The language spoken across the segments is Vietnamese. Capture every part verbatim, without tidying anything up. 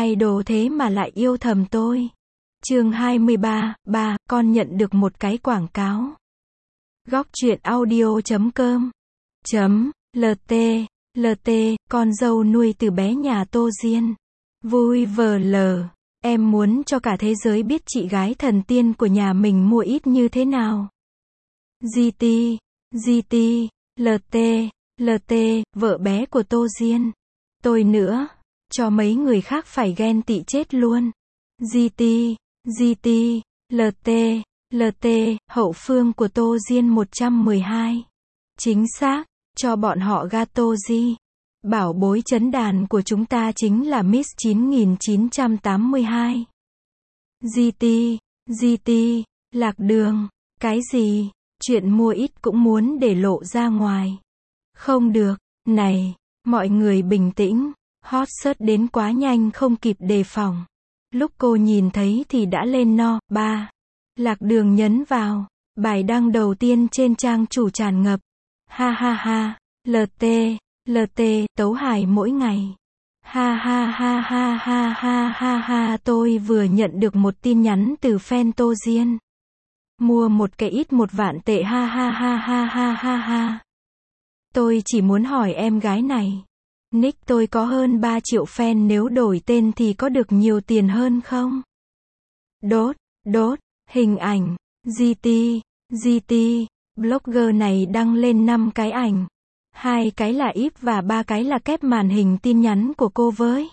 idol thế mà lại yêu thầm tôi. Chương hai mươi ba, ba, con nhận được một cái quảng cáo. Góc truyện audio chấm com chấm lt lt con dâu nuôi từ bé nhà Tô Diên. Vui vờ lờ. Em muốn cho cả thế giới biết chị gái thần tiên của nhà mình mua ít như thế nào. giê tê, giê tê, lt, lt, vợ bé của Tô Diên. Tôi nữa. Cho mấy người khác phải ghen tị chết luôn. giê tê, giê tê, lt, lt, hậu phương của Tô Diên một trăm mười hai. Chính xác, cho bọn họ gato gì. Bảo bối chấn đàn của chúng ta chính là Miss chín nghìn chín trăm tám mươi hai. giê tê, giê tê, lạc đường. Cái gì? Chuyện mua ít cũng muốn để lộ ra ngoài. Không được. Này, mọi người bình tĩnh. Hot search đến quá nhanh không kịp đề phòng. Lúc cô nhìn thấy thì đã lên no. ba. Lạc đường nhấn vào. Bài đăng đầu tiên trên trang chủ tràn ngập. Ha ha ha. lt, lt, tấu hài mỗi ngày. Ha ha ha ha ha ha ha ha. Tôi vừa nhận được một tin nhắn từ fan Tô Diên. Mua một cái ít một vạn tệ. Ha ha ha ha ha ha ha. Tôi chỉ muốn hỏi em gái này. Nick tôi có hơn ba triệu fan, nếu đổi tên thì có được nhiều tiền hơn không? Đốt, đốt, hình ảnh, giê tê, giê tê, blogger này đăng lên năm cái ảnh. Hai cái là íp và ba cái là kép màn hình tin nhắn của cô với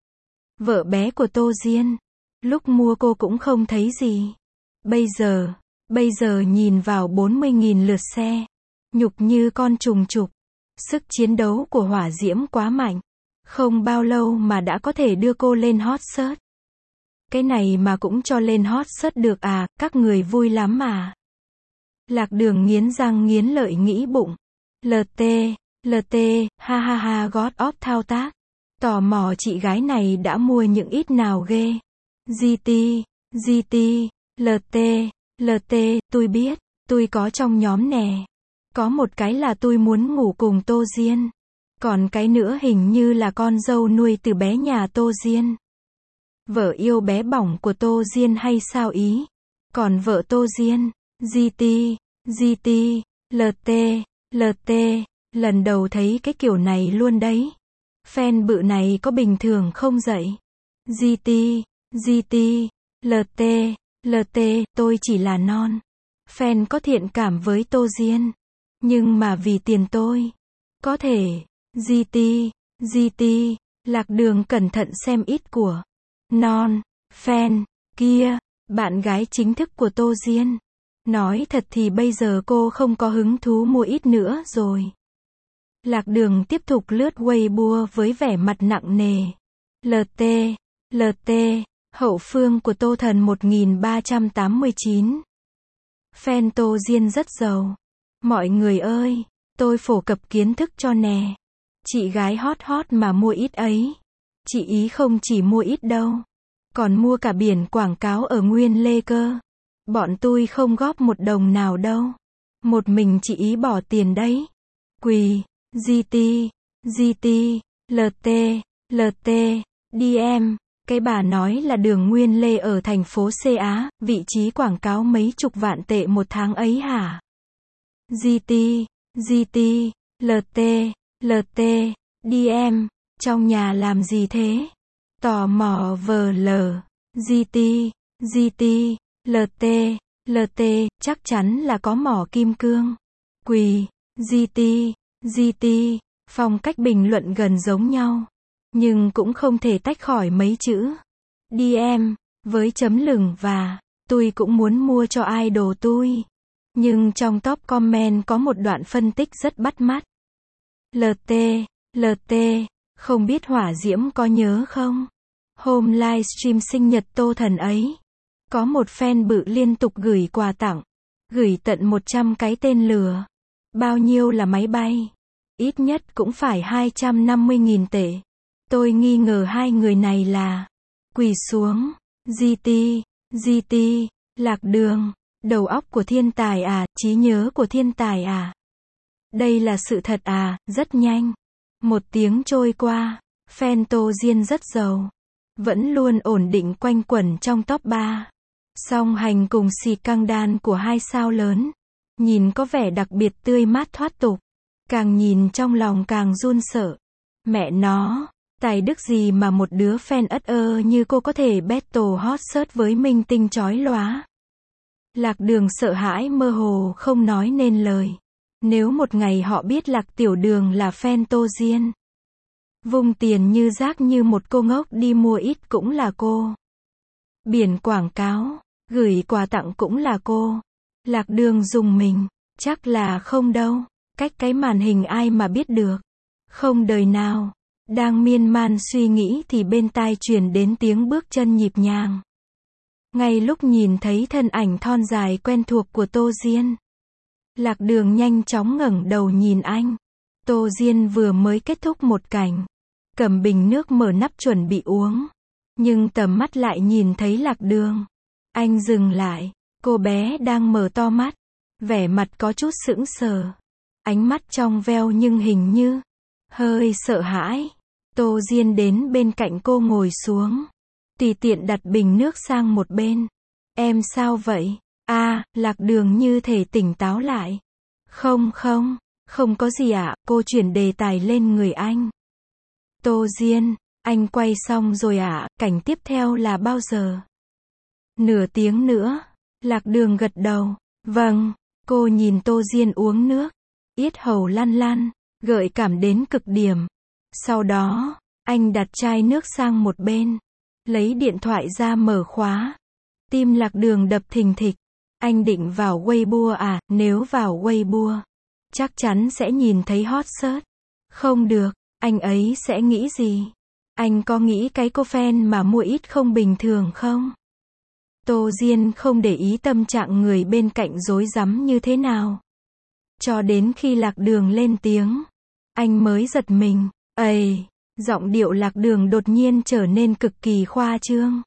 vợ bé của Tô Diên. Lúc mua cô cũng không thấy gì. Bây giờ, bây giờ nhìn vào bốn mươi nghìn lượt xe. Nhục như con trùng trục. Sức chiến đấu của hỏa diễm quá mạnh. Không bao lâu mà đã có thể đưa cô lên hot search. Cái này mà cũng cho lên hot search được à, các người vui lắm mà. Lạc đường nghiến răng nghiến lợi nghĩ bụng. lt, lt, ha ha ha, God of thao tác. Tò mò chị gái này đã mua những ít nào ghê. giê tê, giê tê, lt, lt, tôi biết, tôi có trong nhóm nè. Có một cái là tôi muốn ngủ cùng Tô Diên. Còn cái nữa hình như là con dâu nuôi từ bé nhà Tô Diên. Vợ yêu bé bỏng của Tô Diên hay sao ý? Còn vợ Tô Diên, giê tê, giê tê, lt, lt, lần đầu thấy cái kiểu này luôn đấy. Fan bự này có bình thường không dậy? giê tê, giê tê, lt, lt, tôi chỉ là non. Fan có thiện cảm với Tô Diên. Nhưng mà vì tiền tôi. Có thể. giê tê, giê tê, lạc đường cẩn thận xem ít của. Non. Fan. Kia. Bạn gái chính thức của Tô Diên. Nói thật thì bây giờ cô không có hứng thú mua ít nữa rồi. Lạc đường tiếp tục lướt Weibo với vẻ mặt nặng nề. lt, lt, hậu phương của Tô Thần một nghìn ba trăm tám mươi chín. Fan Tô Diên rất giàu. Mọi người ơi, tôi phổ cập kiến thức cho nè. Chị gái hot hot mà mua ít ấy. Chị ý không chỉ mua ít đâu. Còn mua cả biển quảng cáo ở Nguyên Lê cơ. Bọn tôi không góp một đồng nào đâu. Một mình chị ý bỏ tiền đấy. Quỳ, giê tê, giê tê, lt, lt, đê em. Cái bà nói là đường Nguyên Lê ở thành phố C Á, vị trí quảng cáo mấy chục vạn tệ một tháng ấy hả? giê tê, giê tê, lt, lt, đê em, trong nhà làm gì thế? Tò mò vờ lờ, giê tê, giê tê, lt, lt, chắc chắn là có mỏ kim cương. Quỳ, giê tê, giê tê, phong cách bình luận gần giống nhau. Nhưng cũng không thể tách khỏi mấy chữ. đê em, với chấm lửng và, tôi cũng muốn mua cho idol tôi. Nhưng trong top comment có một đoạn phân tích rất bắt mắt. lt, lt, không biết hỏa diễm có nhớ không? Hôm livestream sinh nhật Tô Thần ấy. Có một fan bự liên tục gửi quà tặng. Gửi tận một trăm cái tên lừa. Bao nhiêu là máy bay? Ít nhất cũng phải hai trăm năm mươi nghìn tệ. Tôi nghi ngờ hai người này là quỳ xuống. giê tê, giê tê, lạc đường. Đầu óc của thiên tài à, trí nhớ của thiên tài à. Đây là sự thật à, rất nhanh. Một tiếng trôi qua, fan Tô Diên rất giàu. vẫn luôn ổn định quanh quẩn trong top ba. Song hành cùng xì căng đan của hai sao lớn, nhìn có vẻ đặc biệt tươi mát thoát tục. Càng nhìn trong lòng càng run sợ. Mẹ nó, tài đức gì mà một đứa fan ất ơ như cô có thể battle hot search với minh tinh chói lóa. Lạc Đường sợ hãi mơ hồ không nói nên lời. Nếu một ngày họ biết Lạc Tiểu Đường là fan Tô Diên, vung tiền như rác như một cô ngốc đi mua ít cũng là cô. Biển quảng cáo, gửi quà tặng cũng là cô. Lạc Đường dùng mình, chắc là không đâu. Cách cái màn hình ai mà biết được. Không đời nào. Đang miên man suy nghĩ thì bên tai truyền đến tiếng bước chân nhịp nhàng. Ngay lúc nhìn thấy thân ảnh thon dài quen thuộc của Tô Diên, Lạc Đường nhanh chóng ngẩng đầu nhìn anh. Tô Diên vừa mới kết thúc một cảnh, cầm bình nước mở nắp chuẩn bị uống, nhưng tầm mắt lại nhìn thấy Lạc Đường. Anh dừng lại, cô bé đang mở to mắt, vẻ mặt có chút sững sờ, ánh mắt trong veo nhưng hình như hơi sợ hãi. Tô Diên đến bên cạnh cô ngồi xuống, tùy tiện đặt bình nước sang một bên. Em sao vậy? À, Lạc Đường như thể tỉnh táo lại. Không không, không có gì ạ, cô chuyển đề tài lên người anh. Tô Diên, anh quay xong rồi ạ, cảnh tiếp theo là bao giờ? Nửa tiếng nữa. Lạc Đường gật đầu. Vâng, cô nhìn Tô Diên uống nước, yết hầu lăn lăn, gợi cảm đến cực điểm. Sau đó, anh đặt chai nước sang một bên, lấy điện thoại ra mở khóa. Tim Lạc Đường đập thình thịch. Anh định vào Weibo à, nếu vào Weibo, chắc chắn sẽ nhìn thấy hot search. Không được, anh ấy sẽ nghĩ gì? Anh có nghĩ cái cô fan mà mua ít không bình thường không? Tô Diên không để ý tâm trạng người bên cạnh rối rắm như thế nào. Cho đến khi Lạc Đường lên tiếng, anh mới giật mình. Ây, giọng điệu Lạc Đường đột nhiên trở nên cực kỳ khoa trương.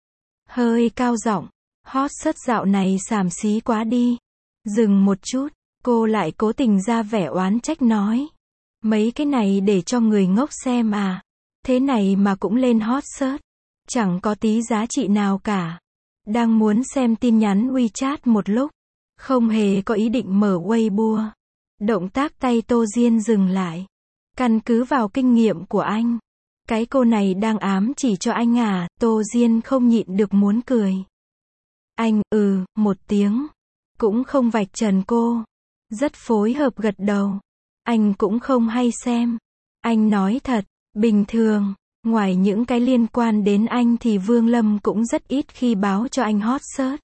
Hơi cao giọng, hot search dạo này xàm xí quá đi. Dừng một chút, cô lại cố tình ra vẻ oán trách nói. Mấy cái này để cho người ngốc xem à. Thế này mà cũng lên hot search. Chẳng có tí giá trị nào cả. Đang muốn xem tin nhắn WeChat một lúc, không hề có ý định mở Weibo. Động tác tay Tô Diên dừng lại. Căn cứ vào kinh nghiệm của anh, cái cô này đang ám chỉ cho anh à? Tô Diên không nhịn được muốn cười. Anh, ừ, một tiếng. Cũng không vạch trần cô. Rất phối hợp gật đầu. Anh cũng không hay xem. Anh nói thật, bình thường, ngoài những cái liên quan đến anh thì Vương Lâm cũng rất ít khi báo cho anh hot search.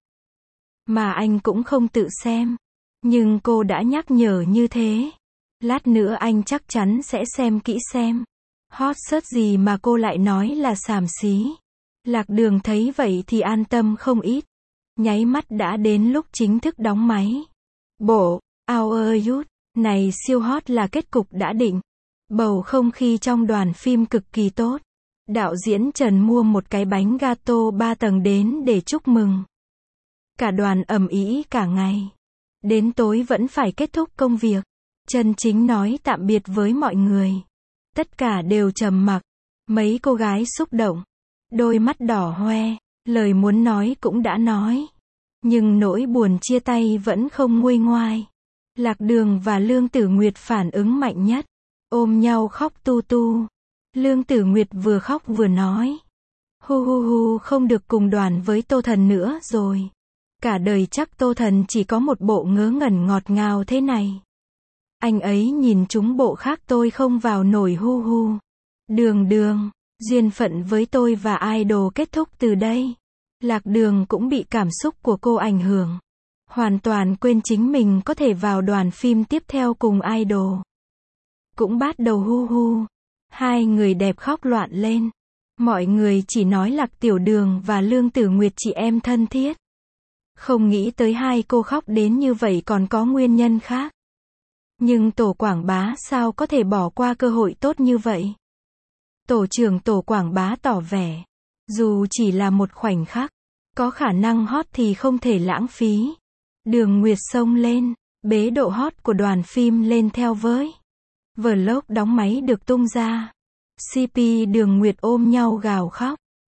Mà anh cũng không tự xem. Nhưng cô đã nhắc nhở như thế. Lát nữa anh chắc chắn sẽ xem kỹ xem. Hot search gì mà cô lại nói là xàm xí. Lạc Đường thấy vậy thì an tâm không ít. Nháy mắt đã đến lúc chính thức đóng máy. Bộ, Our Youth, này siêu hot là kết cục đã định. Bầu không khí trong đoàn phim cực kỳ tốt. Đạo diễn Trần mua một cái bánh gato ba tầng đến để chúc mừng. Cả đoàn ầm ĩ cả ngày. Đến tối vẫn phải kết thúc công việc. Chân Chính nói tạm biệt với mọi người. Tất cả đều trầm mặc. Mấy cô gái xúc động. Đôi mắt đỏ hoe. Lời muốn nói cũng đã nói. Nhưng nỗi buồn chia tay vẫn không nguôi ngoai. Lạc Đường và Lương Tử Nguyệt phản ứng mạnh nhất. Ôm nhau khóc tu tu. Lương Tử Nguyệt vừa khóc vừa nói. Hu hu hu, không được cùng đoàn với Tô Thần nữa rồi. Cả đời chắc Tô Thần chỉ có một bộ ngớ ngẩn ngọt ngào thế này. Anh ấy nhìn chúng bộ khác tôi không vào nổi hu hu. Đường Đường, duyên phận với tôi và idol kết thúc từ đây. Lạc Đường cũng bị cảm xúc của cô ảnh hưởng. Hoàn toàn quên chính mình có thể vào đoàn phim tiếp theo cùng idol. Cũng bắt đầu hu hu. Hai người đẹp khóc loạn lên. Mọi người chỉ nói Lạc Tiểu Đường và Lương Tử Nguyệt chị em thân thiết. Không nghĩ tới hai cô khóc đến như vậy còn có nguyên nhân khác. Nhưng tổ quảng bá sao có thể bỏ qua cơ hội tốt như vậy? Tổ trưởng tổ quảng bá tỏ vẻ. Dù chỉ là một khoảnh khắc, có khả năng hot thì không thể lãng phí. Đường Nguyệt xông lên, bế độ hot của đoàn phim lên theo với. Vlog đóng máy được tung ra. xê pê Đường Nguyệt ôm nhau gào khóc.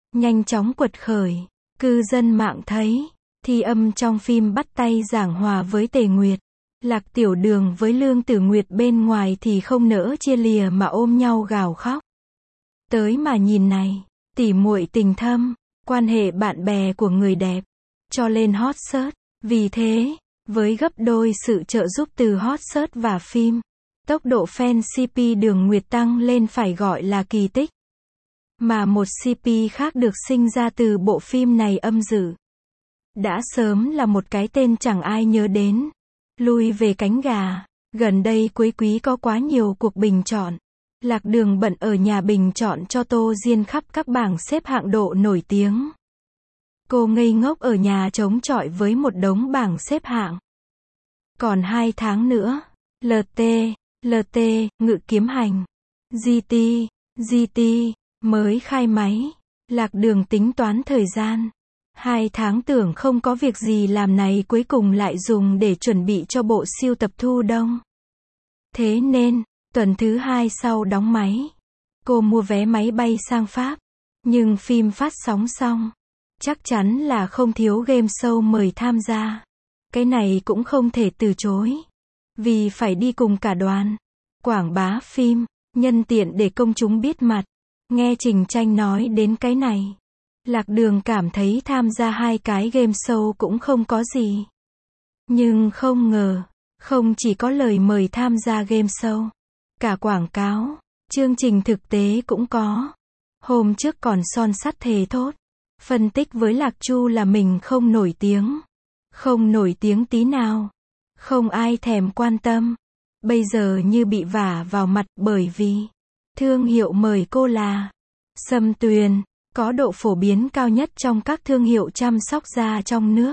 nhanh chóng quật khởi. Cư dân mạng thấy, thi âm trong phim bắt tay giảng hòa với Tề Nguyệt. Lạc Tiểu Đường với Lương Tử Nguyệt bên ngoài thì không nỡ chia lìa mà ôm nhau gào khóc. Tới mà nhìn này, tỉ muội tình thâm, quan hệ bạn bè của người đẹp, cho lên hot search. Vì thế, với gấp đôi sự trợ giúp từ hot search và phim, tốc độ fan xê pê Đường Nguyệt tăng lên phải gọi là kỳ tích. Mà một xê pê khác được sinh ra từ bộ phim này Âm Dữ, đã sớm là một cái tên chẳng ai nhớ đến. Lui về cánh gà, gần đây cuối quý có quá nhiều cuộc bình chọn. Lạc Đường bận ở nhà bình chọn cho Tô Diên khắp các bảng xếp hạng độ nổi tiếng. Cô ngây ngốc ở nhà chống chọi với một đống bảng xếp hạng. Còn hai tháng nữa, lờ tê, lờ tê, Ngự Kiếm Hành, giê tê, giê tê, mới khai máy. Lạc Đường tính toán thời gian. Hai tháng tưởng không có việc gì làm này cuối cùng lại dùng để chuẩn bị cho bộ siêu tập thu đông. Thế nên, tuần thứ hai sau đóng máy, cô mua vé máy bay sang Pháp. Nhưng phim phát sóng xong, chắc chắn là không thiếu game show mời tham gia. Cái này cũng không thể từ chối, vì phải đi cùng cả đoàn. Quảng bá phim, nhân tiện để công chúng biết mặt. Nghe Trình Tranh nói đến cái này, Lạc Đường cảm thấy tham gia hai cái game show cũng không có gì. Nhưng không ngờ, không chỉ có lời mời tham gia game show, cả quảng cáo, chương trình thực tế cũng có. Hôm trước còn son sắt thề thốt, phân tích với Lạc Chu là mình không nổi tiếng. Không nổi tiếng tí nào. Không ai thèm quan tâm. Bây giờ như bị vả vào mặt bởi vì thương hiệu mời cô là Sâm Tuyền, có độ phổ biến cao nhất trong các thương hiệu chăm sóc da trong nước.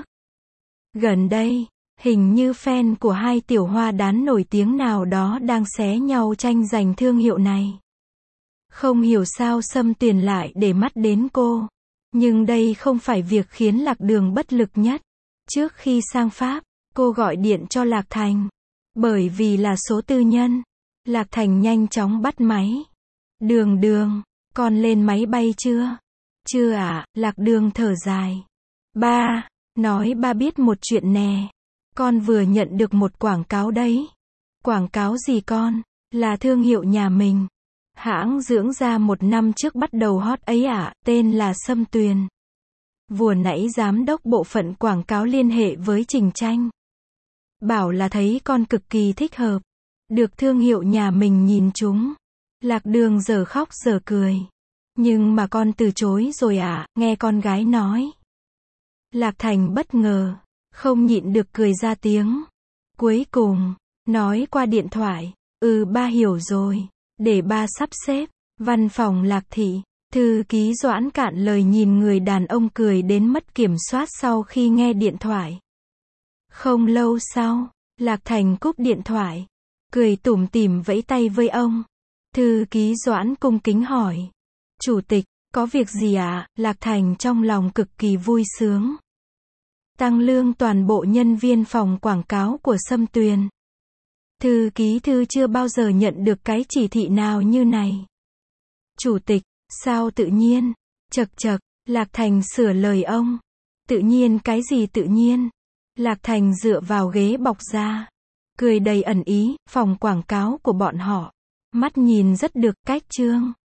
Gần đây, hình như fan của hai tiểu hoa đán nổi tiếng nào đó đang xé nhau tranh giành thương hiệu này. Không hiểu sao Sâm Tuyền lại để mắt đến cô. Nhưng đây không phải việc khiến Lạc Đường bất lực nhất. Trước khi sang Pháp, cô gọi điện cho Lạc Thành. Bởi vì là số tư nhân, Lạc Thành nhanh chóng bắt máy. Đường Đường, con lên máy bay chưa? Chưa ạ, à, Lạc Đường thở dài. Ba, nói ba biết một chuyện nè. Con vừa nhận được một quảng cáo đấy. Quảng cáo gì con? Là thương hiệu nhà mình. Hãng dưỡng da một năm trước bắt đầu hot ấy ạ, à, tên là Sâm Tuyền. Vừa nãy giám đốc bộ phận quảng cáo liên hệ với Trình Tranh. Bảo là thấy con cực kỳ thích hợp. Được thương hiệu nhà mình nhìn chúng. Lạc Đường giờ khóc giờ cười. Nhưng mà con từ chối rồi ạ, à, nghe con gái nói. Lạc Thành bất ngờ, không nhịn được cười ra tiếng. Cuối cùng, nói qua điện thoại, ừ ba hiểu rồi, để ba sắp xếp. Văn phòng Lạc Thị, thư ký Doãn cạn lời nhìn người đàn ông cười đến mất kiểm soát sau khi nghe điện thoại. Không lâu sau, Lạc Thành cúp điện thoại, cười tủm tỉm vẫy tay với ông. Thư ký Doãn cung kính hỏi. Chủ tịch, có việc gì ạ? À? Lạc Thành trong lòng cực kỳ vui sướng. Tăng lương toàn bộ nhân viên phòng quảng cáo của Sâm Tuyền. Thư ký thư chưa bao giờ nhận được cái chỉ thị nào như này. Chủ tịch, sao tự nhiên? Chậc chậc, Lạc Thành sửa lời ông. Tự nhiên cái gì tự nhiên? Lạc Thành dựa vào ghế bọc da, cười đầy ẩn ý, phòng quảng cáo của bọn họ. Mắt nhìn rất được, cách trương.